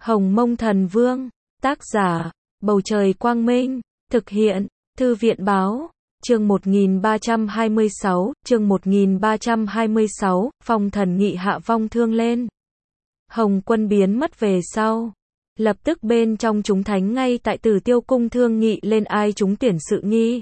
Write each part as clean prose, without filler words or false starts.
Hồng Mông Thần Vương, tác giả, Bầu Trời Quang Minh, thực hiện, Thư viện Báo, chương 1326, phong thần nghị hạ vong thương lên. Hồng Quân biến mất về sau. Lập tức bên trong chúng thánh ngay tại Tử Tiêu Cung thương nghị lên ai chúng tuyển sự nghi.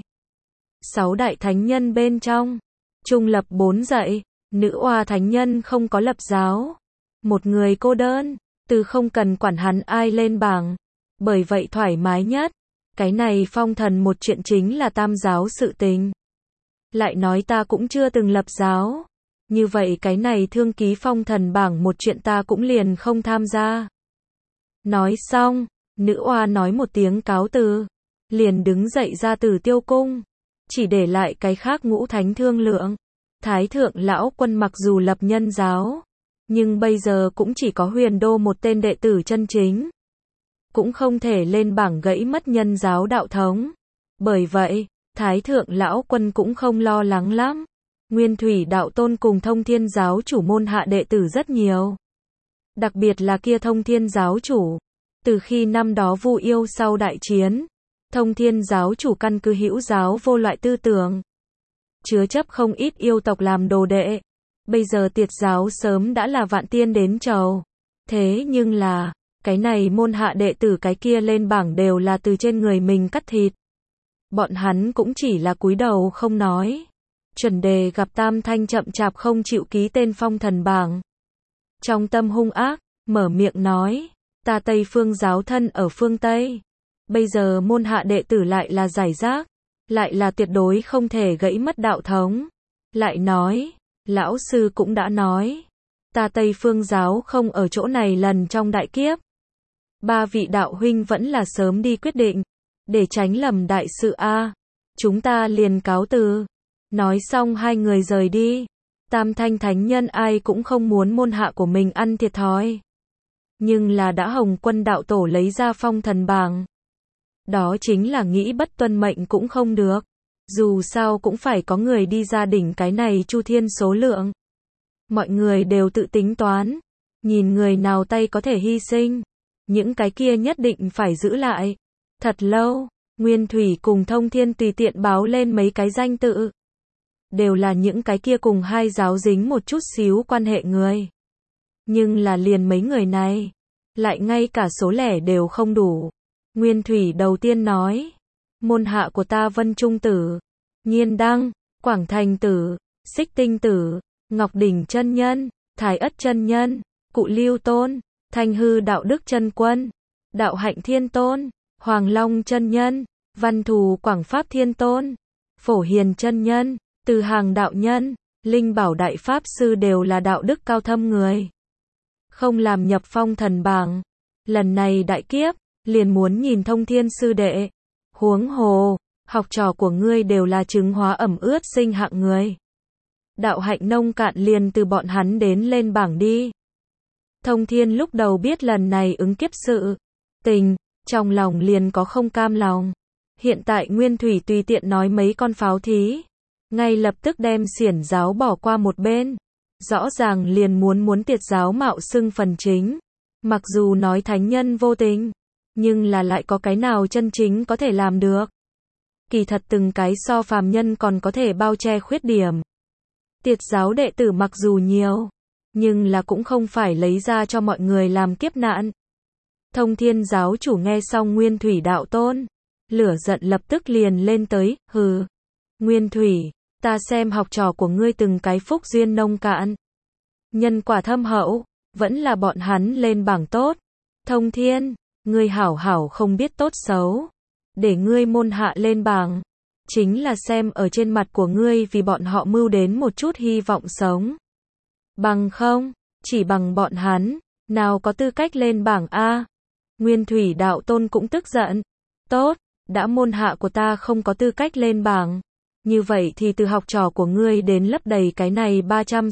6 đại thánh nhân bên trong, trung lập 4 dạy, nữ oa thánh nhân không có lập giáo. Một người cô đơn, từ không cần quản hắn ai lên bảng. Bởi vậy thoải mái nhất. Cái này phong thần một chuyện chính là tam giáo sự tình. Lại nói ta cũng chưa từng lập giáo. Như vậy cái này thương ký phong thần bảng một chuyện ta cũng liền không tham gia. Nói xong, nữ oa nói một tiếng cáo từ. Liền đứng dậy ra Tử Tiêu Cung. Chỉ để lại cái khác ngũ thánh thương lượng. Thái thượng lão quân mặc dù lập nhân giáo. Nhưng bây giờ cũng chỉ có Huyền Đô một tên đệ tử chân chính. Cũng không thể lên bảng gãy mất nhân giáo đạo thống. Bởi vậy, Thái thượng lão quân cũng không lo lắng lắm. Nguyên Thủy đạo tôn cùng Thông Thiên giáo chủ môn hạ đệ tử rất nhiều. Đặc biệt là kia Thông Thiên giáo chủ. Từ khi năm đó Vu Yêu sau đại chiến, Thông Thiên giáo chủ căn cứ hữu giáo vô loại tư tưởng. Chứa chấp không ít yêu tộc làm đồ đệ. Bây giờ tiệt giáo sớm đã là vạn tiên đến chầu. Thế nhưng là, cái này môn hạ đệ tử cái kia lên bảng đều là từ trên người mình cắt thịt. Bọn hắn cũng chỉ là cúi đầu không nói. Chuẩn Đề gặp Tam Thanh chậm chạp không chịu ký tên phong thần bảng. Trong tâm hung ác, mở miệng nói, ta Tây Phương giáo thân ở phương Tây. Bây giờ môn hạ đệ tử lại là giải rác, lại là tuyệt đối không thể gãy mất đạo thống. Lại nói, lão sư cũng đã nói, ta Tây Phương giáo không ở chỗ này lần trong đại kiếp. 3 vị đạo huynh vẫn là sớm đi quyết định, để tránh lầm đại sự a. Chúng ta liền cáo từ. Nói xong hai người rời đi. Tam Thanh thánh nhân ai cũng không muốn môn hạ của mình ăn thiệt thòi. Nhưng là đã Hồng Quân đạo tổ lấy ra phong thần bảng. Đó chính là nghĩ bất tuân mệnh cũng không được. Dù sao cũng phải có người đi ra đỉnh cái này chu thiên số lượng. Mọi người đều tự tính toán. Nhìn người nào tay có thể hy sinh. Những cái kia nhất định phải giữ lại. Thật lâu, Nguyên Thủy cùng Thông Thiên tùy tiện báo lên mấy cái danh tự. Đều là những cái kia cùng hai giáo dính một chút xíu quan hệ người. Nhưng là liền mấy người này, lại ngay cả số lẻ đều không đủ. Nguyên Thủy đầu tiên nói, môn hạ của ta Vân Trung Tử, Nhiên Đăng, Quảng Thành Tử, Xích Tinh Tử, Ngọc Đỉnh chân nhân, Thái Ất chân nhân, Cụ Lưu Tôn, Thanh Hư Đạo Đức chân quân, Đạo Hạnh Thiên Tôn, Hoàng Long chân nhân, Văn Thù Quảng Pháp Thiên Tôn, Phổ Hiền chân nhân, Từ Hàng đạo nhân, Linh Bảo đại pháp sư đều là đạo đức cao thâm người. Không làm nhập phong thần bảng. Lần này đại kiếp, liền muốn nhìn Thông Thiên sư đệ. Huống hồ, học trò của ngươi đều là chứng hóa ẩm ướt sinh hạng người. Đạo hạnh nông cạn liền từ bọn hắn đến lên bảng đi. Thông Thiên lúc đầu biết lần này ứng kiếp sự tình, trong lòng liền có không cam lòng. Hiện tại Nguyên Thủy tùy tiện nói mấy con pháo thí, ngay lập tức đem xiển giáo bỏ qua một bên. Rõ ràng liền muốn tiệt giáo mạo xưng phần chính. Mặc dù nói thánh nhân vô tình, nhưng là lại có cái nào chân chính có thể làm được. Kỳ thật từng cái so phàm nhân còn có thể bao che khuyết điểm. Tiệt giáo đệ tử mặc dù nhiều, nhưng là cũng không phải lấy ra cho mọi người làm kiếp nạn. Thông Thiên giáo chủ nghe xong Nguyên Thủy đạo tôn, lửa giận lập tức liền lên tới, hừ. Nguyên Thủy, ta xem học trò của ngươi từng cái phúc duyên nông cạn. Nhân quả thâm hậu, vẫn là bọn hắn lên bảng tốt. Thông Thiên, ngươi hảo hảo không biết tốt xấu. Để ngươi môn hạ lên bảng. Chính là xem ở trên mặt của ngươi vì bọn họ mưu đến một chút hy vọng sống. Bằng không, chỉ bằng bọn hắn, nào có tư cách lên bảng A. Nguyên Thủy đạo tôn cũng tức giận. Tốt, đã môn hạ của ta không có tư cách lên bảng. Như vậy thì từ học trò của ngươi đến lấp đầy cái này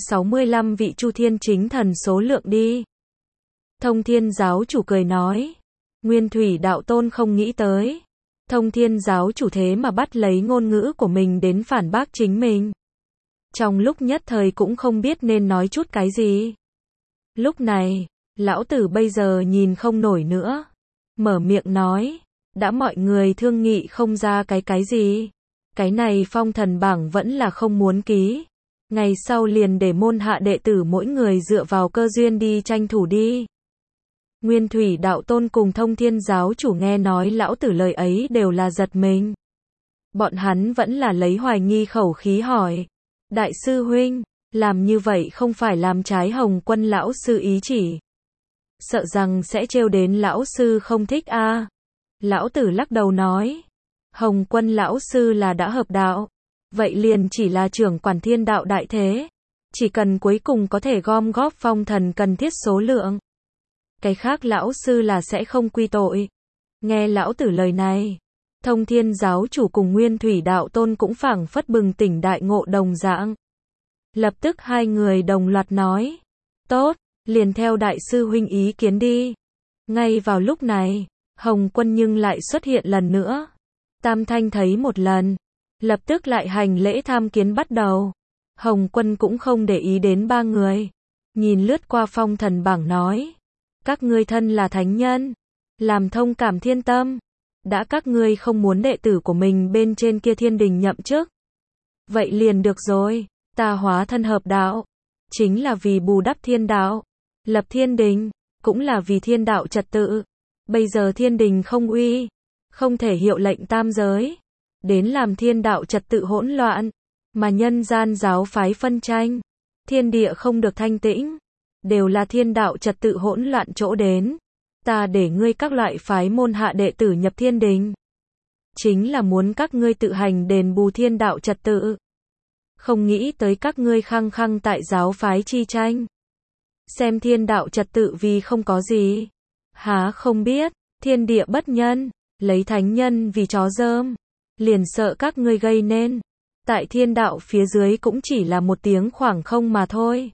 365 vị chu thiên chính thần số lượng đi. Thông Thiên giáo chủ cười nói. Nguyên Thủy đạo tôn không nghĩ tới. Thông Thiên giáo chủ thế mà bắt lấy ngôn ngữ của mình đến phản bác chính mình. Trong lúc nhất thời cũng không biết nên nói chút cái gì. Lúc này, Lão tử bây giờ nhìn không nổi nữa. Mở miệng nói, đã mọi người thương nghị không ra cái gì. Cái này phong thần bảng vẫn là không muốn ký. Ngày sau liền để môn hạ đệ tử mỗi người dựa vào cơ duyên đi tranh thủ đi. Nguyên Thủy Đạo Tôn cùng Thông Thiên giáo chủ nghe nói lão tử lời ấy đều là giật mình. Bọn hắn vẫn là lấy hoài nghi khẩu khí hỏi. Đại sư huynh, làm như vậy không phải làm trái Hồng Quân lão sư ý chỉ. Sợ rằng sẽ trêu đến lão sư không thích a. Lão tử lắc đầu nói. Hồng Quân lão sư là đã hợp đạo. Vậy liền chỉ là trưởng quản thiên đạo đại thế. Chỉ cần cuối cùng có thể gom góp phong thần cần thiết số lượng. Cái khác lão sư là sẽ không quy tội. Nghe lão tử lời này. Thông Thiên giáo chủ cùng Nguyên Thủy Đạo Tôn cũng phảng phất bừng tỉnh đại ngộ đồng dạng. Lập tức hai người đồng loạt nói. Tốt, liền theo đại sư huynh ý kiến đi. Ngay vào lúc này, Hồng Quân nhưng lại xuất hiện lần nữa. Tam Thanh thấy một lần. Lập tức lại hành lễ tham kiến bắt đầu. Hồng Quân cũng không để ý đến ba người. Nhìn lướt qua phong thần bảng nói. Các ngươi thân là thánh nhân. Làm thông cảm thiên tâm. Đã các ngươi không muốn đệ tử của mình bên trên kia thiên đình nhậm chức. Vậy liền được rồi. Ta hóa thân hợp đạo. Chính là vì bù đắp thiên đạo. Lập thiên đình. Cũng là vì thiên đạo trật tự. Bây giờ thiên đình không uy. Không thể hiệu lệnh tam giới. Đến làm thiên đạo trật tự hỗn loạn. Mà nhân gian giáo phái phân tranh. Thiên địa không được thanh tĩnh. Đều là thiên đạo trật tự hỗn loạn chỗ đến. Ta để ngươi các loại phái môn hạ đệ tử nhập thiên đình. Chính là muốn các ngươi tự hành đền bù thiên đạo trật tự. Không nghĩ tới các ngươi khăng khăng tại giáo phái chi tranh. Xem thiên đạo trật tự vì không có gì. Há không biết, thiên địa bất nhân, lấy thánh nhân vì chó dơm. Liền sợ các ngươi gây nên. Tại thiên đạo phía dưới cũng chỉ là một tiếng khoảng không mà thôi.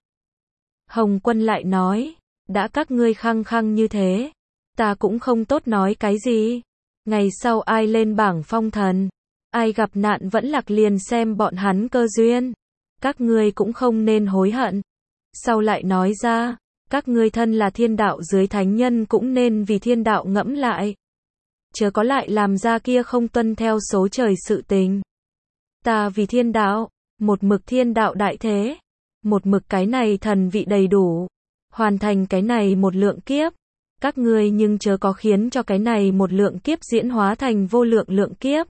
Hồng Quân lại nói, đã các ngươi khăng khăng như thế. Ta cũng không tốt nói cái gì. Ngày sau ai lên bảng phong thần. Ai gặp nạn vẫn lạc liền xem bọn hắn cơ duyên. Các ngươi cũng không nên hối hận. Sau lại nói ra, các ngươi thân là thiên đạo dưới thánh nhân cũng nên vì thiên đạo ngẫm lại. Chớ có lại làm ra kia không tuân theo số trời sự tình. Ta vì thiên đạo, một mực thiên đạo đại thế. Một mực cái này thần vị đầy đủ. Hoàn thành cái này một lượng kiếp. Các ngươi nhưng chớ có khiến cho cái này một lượng kiếp diễn hóa thành vô lượng lượng kiếp.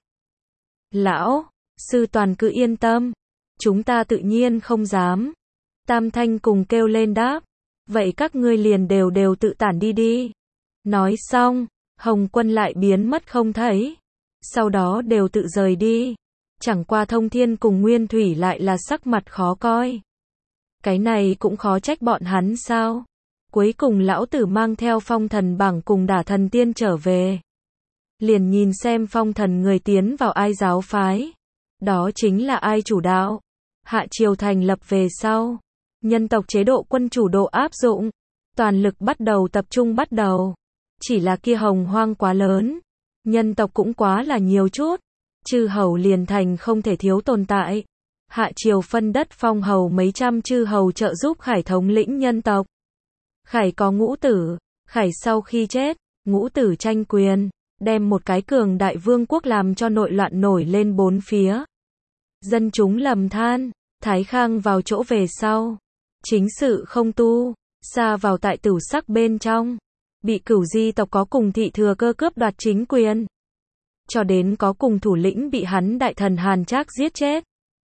Lão, sư toàn cứ yên tâm. Chúng ta tự nhiên không dám. Tam Thanh cùng kêu lên đáp. Vậy các ngươi liền đều tự tản đi đi. Nói xong, Hồng Quân lại biến mất không thấy. Sau đó đều tự rời đi. Chẳng qua Thông Thiên cùng Nguyên Thủy lại là sắc mặt khó coi. Cái này cũng khó trách bọn hắn sao. Cuối cùng lão tử mang theo phong thần bảng cùng Đả Thần Tiên trở về. Liền nhìn xem phong thần người tiến vào ai giáo phái. Đó chính là ai chủ đạo. Hạ triều thành lập về sau. Nhân tộc chế độ quân chủ độ áp dụng. Toàn lực bắt đầu tập trung bắt đầu. Chỉ là kia hồng hoang quá lớn. Nhân tộc cũng quá là nhiều chút. Chư hầu liền thành không thể thiếu tồn tại. Hạ triều phân đất phong hầu mấy trăm chư hầu trợ giúp Khải thống lĩnh nhân tộc. Khải có ngũ tử. Khải sau khi chết, ngũ tử tranh quyền. Đem một cái cường đại vương quốc làm cho nội loạn nổi lên bốn phía. Dân chúng lầm than. Thái Khang vào chỗ về sau. Chính sự không tu. Xa vào tại tửu sắc bên trong. Bị Cửu Di tộc có cùng thị thừa cơ cướp đoạt chính quyền. Cho đến có cùng thủ lĩnh bị hắn đại thần Hàn Trác giết chết.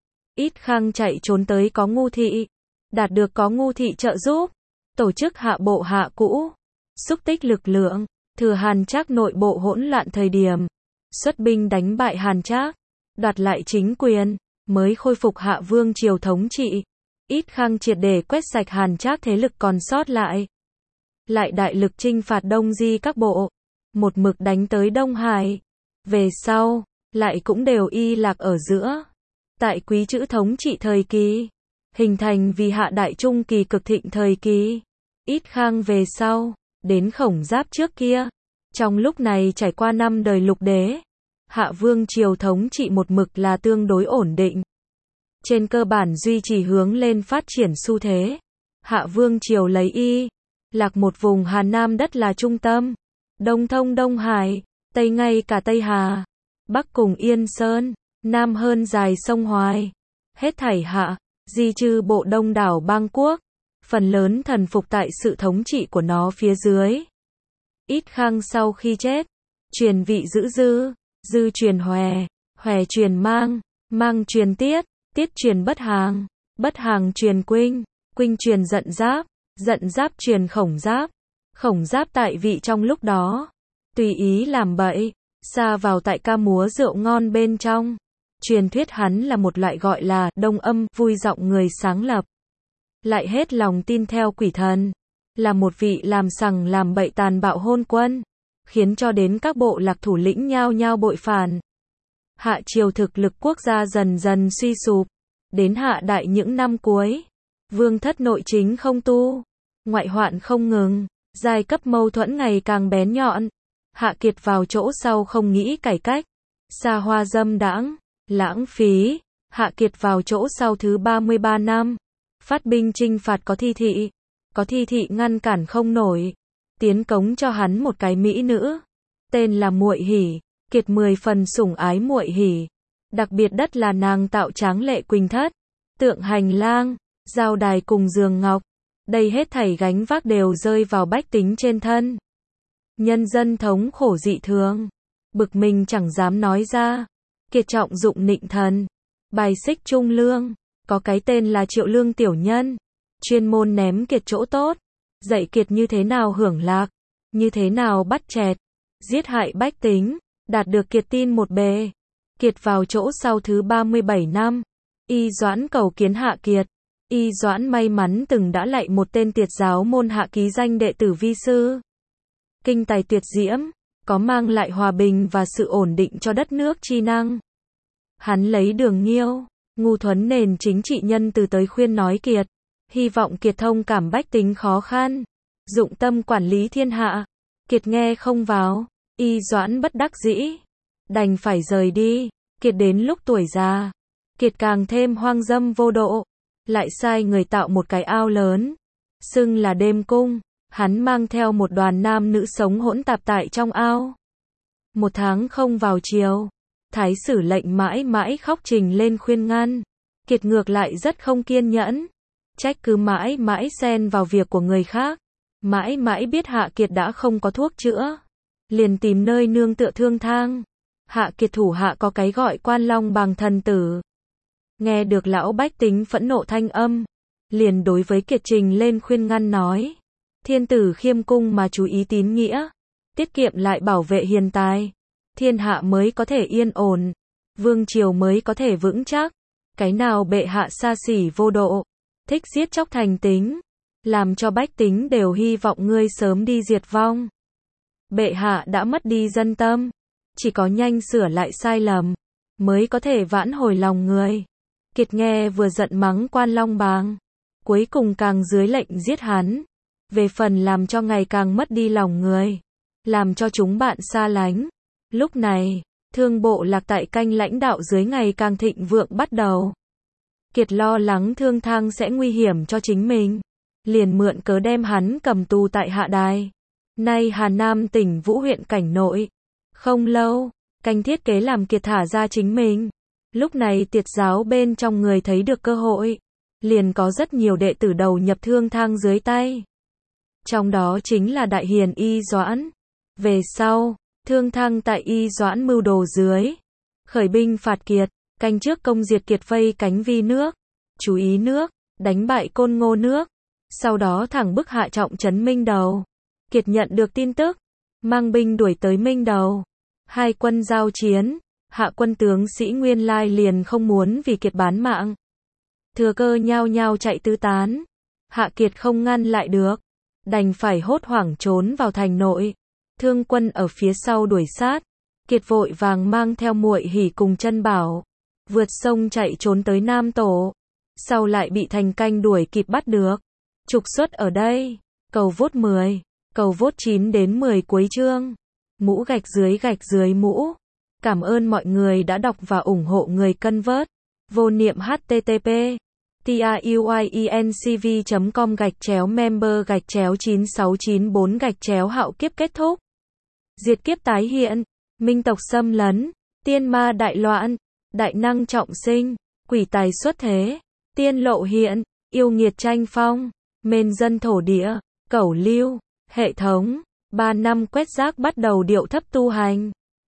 Ít Khang chạy trốn tới có Ngu thị. Đạt được có Ngu thị trợ giúp. Tổ chức hạ bộ hạ cũ. Xúc tích lực lượng. Thừa Hàn Trác nội bộ hỗn loạn thời điểm. Xuất binh đánh bại Hàn Trác. Đoạt lại chính quyền. Mới khôi phục Hạ Vương triều thống trị. Ít Khang triệt để quét sạch Hàn Trác thế lực còn sót lại. Lại đại lực chinh phạt Đông Di các bộ. Một mực đánh tới Đông Hải. Về sau, lại cũng đều y lạc ở giữa. Tại Quý Chữ thống trị thời kỳ. Hình thành vì Hạ Đại Trung kỳ cực thịnh thời kỳ. Ít Khang về sau. Đến Khổng Giáp trước kia. Trong lúc này trải qua 5 đời lục đế. Hạ Vương triều thống trị một mực là tương đối ổn định. Trên cơ bản duy trì hướng lên phát triển xu thế. Hạ Vương triều lấy Lạc một vùng Hà Nam đất là trung tâm, Đông thông Đông Hải, Tây ngay cả Tây Hà, Bắc cùng Yên Sơn, Nam hơn dài sông Hoài. Hết thảy Hạ, di chư bộ đông đảo bang quốc, phần lớn thần phục tại sự thống trị của nó phía dưới. Ít Khang sau khi chết, truyền vị giữ Dư, Dư truyền Hòe, Hòe truyền Mang, Mang truyền Tiết, Tiết truyền Bất Hàng truyền Quynh, Quynh truyền Giận Giáp truyền Khổng Giáp tại vị trong lúc đó, tùy ý làm bậy, sa vào tại ca múa rượu ngon bên trong. Truyền thuyết hắn là một loại gọi là Đông Âm, vui giọng người sáng lập. Lại hết lòng tin theo quỷ thần, là một vị làm sằng làm bậy tàn bạo hôn quân, khiến cho đến các bộ lạc thủ lĩnh nhao nhao bội phản. Hạ triều thực lực quốc gia dần dần suy sụp, đến Hạ đại những năm cuối, vương thất nội chính không tu, ngoại hoạn không ngừng, giai cấp mâu thuẫn ngày càng bén nhọn. Hạ Kiệt vào chỗ sau không nghĩ cải cách, xa hoa dâm đãng, lãng phí. Hạ Kiệt vào chỗ sau thứ 33 năm, phát binh chinh phạt có thi thị ngăn cản không nổi, tiến cống cho hắn một cái mỹ nữ, tên là Muội Hỉ. Kiệt 10 phần sủng ái Muội Hỉ, đặc biệt đất là nàng tạo tráng lệ Quỳnh thất, tượng hành lang, giao đài cùng giường ngọc, đây hết thảy gánh vác đều rơi vào bách tính trên thân. Nhân dân thống khổ dị thường, bực mình chẳng dám nói ra. Kiệt trọng dụng nịnh thần, bài xích trung lương, có cái tên là Triệu Lương tiểu nhân, chuyên môn ném Kiệt chỗ tốt, dạy Kiệt như thế nào hưởng lạc, như thế nào bắt chẹt, giết hại bách tính, đạt được Kiệt tin một bề. Kiệt vào chỗ sau thứ 37 năm, Y Doãn cầu kiến Hạ Kiệt. Y Doãn may mắn từng đã lạy một tên tiệt giáo môn Hạ ký danh đệ tử vi sư. Kinh tài tuyệt diễm, có mang lại hòa bình và sự ổn định cho đất nước chi năng. Hắn lấy Đường Nghiêu, ngu thuấn nền chính trị nhân từ tới khuyên nói Kiệt, hy vọng Kiệt thông cảm bách tính khó khăn, dụng tâm quản lý thiên hạ. Kiệt nghe không vào, Y Doãn bất đắc dĩ, đành phải rời đi. Kiệt đến lúc tuổi già, Kiệt càng thêm hoang dâm vô độ, lại sai người tạo một cái ao lớn, xưng là Đêm Cung. Hắn mang theo một đoàn nam nữ sống hỗn tạp tại trong ao. 1 tháng không vào triều, thái sử lệnh mãi mãi khóc trình lên khuyên ngăn. Kiệt ngược lại rất không kiên nhẫn, trách cứ mãi mãi xen vào việc của người khác. Mãi mãi biết Hạ Kiệt đã không có thuốc chữa, liền tìm nơi nương tựa thương thang. Hạ Kiệt thủ hạ có cái gọi Quan Long Bằng thần tử. Nghe được lão bách tính phẫn nộ thanh âm, liền đối với Kiệt trình lên khuyên ngăn nói: thiên tử khiêm cung mà chú ý tín nghĩa, tiết kiệm lại bảo vệ hiền tài, thiên hạ mới có thể yên ổn, vương triều mới có thể vững chắc. Cái nào bệ hạ xa xỉ vô độ, thích giết chóc thành tính, làm cho bách tính đều hy vọng ngươi sớm đi diệt vong. Bệ hạ đã mất đi dân tâm, chỉ có nhanh sửa lại sai lầm, mới có thể vãn hồi lòng người. Kiệt nghe vừa giận mắng Quan Long Bàng, cuối cùng càng dưới lệnh giết hắn. Về phần làm cho ngày càng mất đi lòng người, làm cho chúng bạn xa lánh. Lúc này, thương bộ lạc tại canh lãnh đạo dưới ngày càng thịnh vượng bắt đầu. Kiệt lo lắng thương thang sẽ nguy hiểm cho chính mình, liền mượn cớ đem hắn cầm tù tại Hạ Đài, nay Hà Nam tỉnh Vũ huyện cảnh nội. Không lâu, canh thiết kế làm Kiệt thả ra chính mình. Lúc này tiệt giáo bên trong người thấy được cơ hội, liền có rất nhiều đệ tử đầu nhập thương thang dưới tay. Trong đó chính là đại hiền Y Doãn. Về sau, thương thang tại Y Doãn mưu đồ dưới, khởi binh phạt Kiệt, canh trước công diệt Kiệt vây cánh Vi nước, Chú Ý nước, đánh bại Côn Ngô nước. Sau đó thẳng bức hạ trọng trấn Minh Đầu. Kiệt nhận được tin tức, mang binh đuổi tới Minh Đầu. Hai quân giao chiến, hạ quân tướng sĩ nguyên lai liền không muốn vì Kiệt bán mạng. Thừa cơ nhao nhao chạy tứ tán. Hạ Kiệt không ngăn lại được, đành phải hốt hoảng trốn vào thành nội. Thương quân ở phía sau đuổi sát. Kiệt vội vàng mang theo Muội Hỉ cùng Chân Bảo, vượt sông chạy trốn tới Nam Tổ. Sau lại bị Thành Canh đuổi kịp bắt được, trục xuất ở đây. Cầu vốt 10, cầu vốt 9 đến 10 cuối chương. Mũ gạch dưới mũ. Cảm ơn mọi người đã đọc và ủng hộ Người Cân Vớt. Vô niệm http truyencv.com/member/9694 hạo kiếp kết thúc. Diệt kiếp tái hiện. Minh tộc xâm lấn. Tiên ma đại loạn. Đại năng trọng sinh. Quỷ tài xuất thế. Tiên lộ hiện. Yêu nghiệt tranh phong. Mên dân thổ địa. Cẩu lưu. Hệ thống. 3 năm quét rác bắt đầu điệu thấp tu hành.